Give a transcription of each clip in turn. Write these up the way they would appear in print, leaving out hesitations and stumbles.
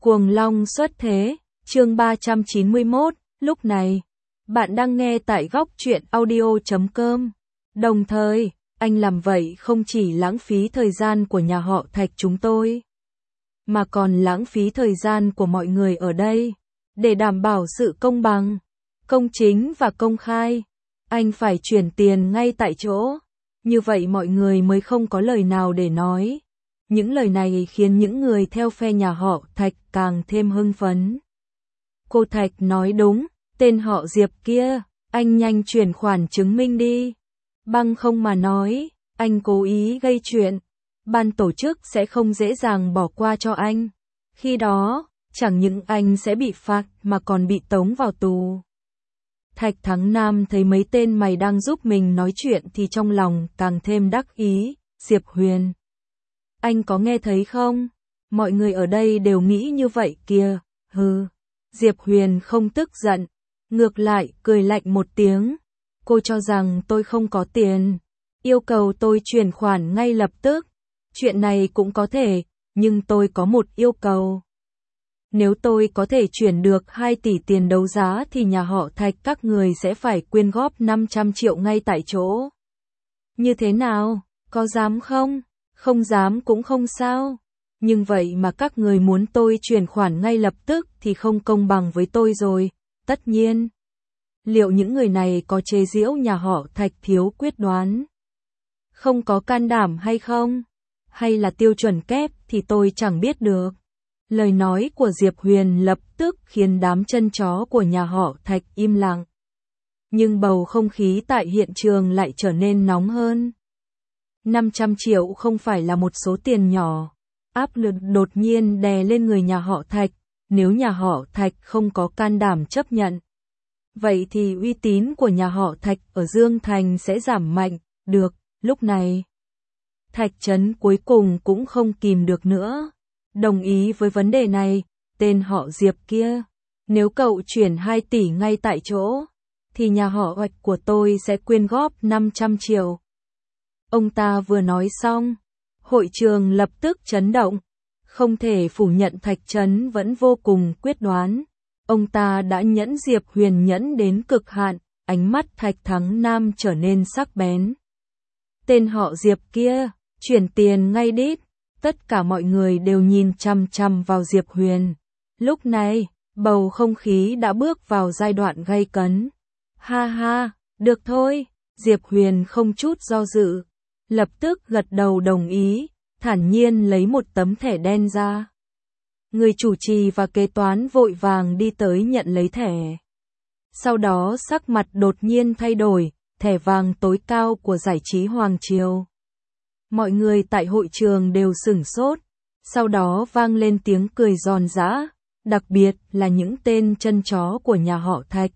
Cuồng Long xuất thế, chương 391, lúc này, bạn đang nghe tại góc truyện audio.com. Đồng thời, anh làm vậy không chỉ lãng phí thời gian của nhà họ Thạch chúng tôi, mà còn lãng phí thời gian của mọi người ở đây. Để đảm bảo sự công bằng, công chính và công khai, anh phải chuyển tiền ngay tại chỗ. Như vậy mọi người mới không có lời nào để nói. Những lời này khiến những người theo phe nhà họ Thạch càng thêm hưng phấn. Cô Thạch nói đúng, tên họ Diệp kia, anh nhanh chuyển khoản chứng minh đi. Bằng không mà nói, anh cố ý gây chuyện, ban tổ chức sẽ không dễ dàng bỏ qua cho anh. Khi đó, chẳng những anh sẽ bị phạt mà còn bị tống vào tù. Thạch Thắng Nam thấy mấy tên mày đang giúp mình nói chuyện thì trong lòng càng thêm đắc ý. Diệp Huyền, anh có nghe thấy không? Mọi người ở đây đều nghĩ như vậy kìa. Hừ. Diệp Huyền không tức giận, ngược lại cười lạnh một tiếng. Cô cho rằng tôi không có tiền, yêu cầu tôi chuyển khoản ngay lập tức. Chuyện này cũng có thể, nhưng tôi có một yêu cầu. Nếu tôi có thể chuyển được 2 tỷ tiền đấu giá thì nhà họ Thạch các người sẽ phải quyên góp 500 triệu ngay tại chỗ. Như thế nào? Có dám không? Không dám cũng không sao. Nhưng vậy mà các người muốn tôi chuyển khoản ngay lập tức thì không công bằng với tôi rồi. Tất nhiên. Liệu những người này có chế giễu nhà họ Thạch thiếu quyết đoán, không có can đảm hay không? Hay là tiêu chuẩn kép thì tôi chẳng biết được. Lời nói của Diệp Huyền lập tức khiến đám chân chó của nhà họ Thạch im lặng. Nhưng bầu không khí tại hiện trường lại trở nên nóng hơn. 500 triệu không phải là một số tiền nhỏ. Áp lực đột nhiên đè lên người nhà họ Thạch. Nếu nhà họ Thạch không có can đảm chấp nhận, vậy thì uy tín của nhà họ Thạch ở Dương Thành sẽ giảm mạnh. Được, lúc này, Thạch Trấn cuối cùng cũng không kìm được nữa. Đồng ý với vấn đề này, tên họ Diệp kia. Nếu cậu chuyển 2 tỷ ngay tại chỗ, thì nhà họ Hoạch của tôi sẽ quyên góp 500 triệu. Ông ta vừa nói xong, hội trường lập tức chấn động. Không thể phủ nhận Thạch Trấn vẫn vô cùng quyết đoán. Ông ta đã nhẫn Diệp Huyền nhẫn đến cực hạn, ánh mắt Thạch Thắng Nam trở nên sắc bén. Tên họ Diệp kia, chuyển tiền ngay đít. Tất cả mọi người đều nhìn chằm chằm vào Diệp Huyền. Lúc này, bầu không khí đã bước vào giai đoạn gay cấn. Ha ha, được thôi. Diệp Huyền không chút do dự, lập tức gật đầu đồng ý, thản nhiên lấy một tấm thẻ đen ra. Người chủ trì và kế toán vội vàng đi tới nhận lấy thẻ. Sau đó sắc mặt đột nhiên thay đổi, thẻ vàng tối cao của giải trí Hoàng Triều. Mọi người tại hội trường đều sửng sốt, sau đó vang lên tiếng cười giòn giã, đặc biệt là những tên chân chó của nhà họ Thạch.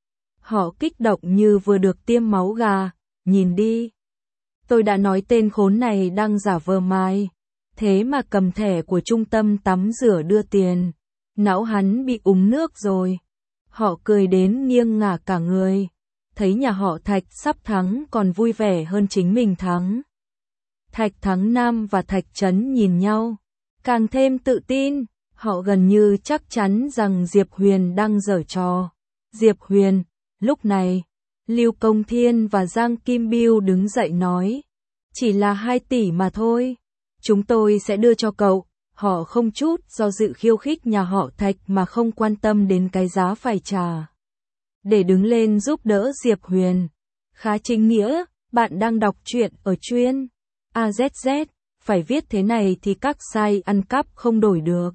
Họ kích động như vừa được tiêm máu gà, nhìn đi. Tôi đã nói tên khốn này đang giả vờ mai, thế mà cầm thẻ của trung tâm tắm rửa đưa tiền. Não hắn bị úng nước rồi. Họ cười đến nghiêng ngả cả người, thấy nhà họ Thạch sắp thắng còn vui vẻ hơn chính mình thắng. Thạch Thắng Nam và Thạch Trấn nhìn nhau, càng thêm tự tin, họ gần như chắc chắn rằng Diệp Huyền đang giở trò. Diệp Huyền, lúc này, Lưu Công Thiên và Giang Kim Biêu đứng dậy nói, chỉ là 2 tỷ mà thôi, chúng tôi sẽ đưa cho cậu. Họ không chút do dự khiêu khích nhà họ Thạch mà không quan tâm đến cái giá phải trả. Để đứng lên giúp đỡ Diệp Huyền. Khá chính nghĩa, bạn đang đọc truyện ở chuyên AZZ, phải viết thế này thì các site ăn cắp không đổi được.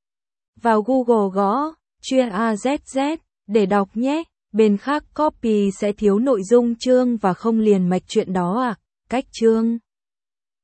Vào Google gõ chuyên AZZ để đọc nhé, bên khác copy sẽ thiếu nội dung chương và không liền mạch chuyện đó à. Cách chương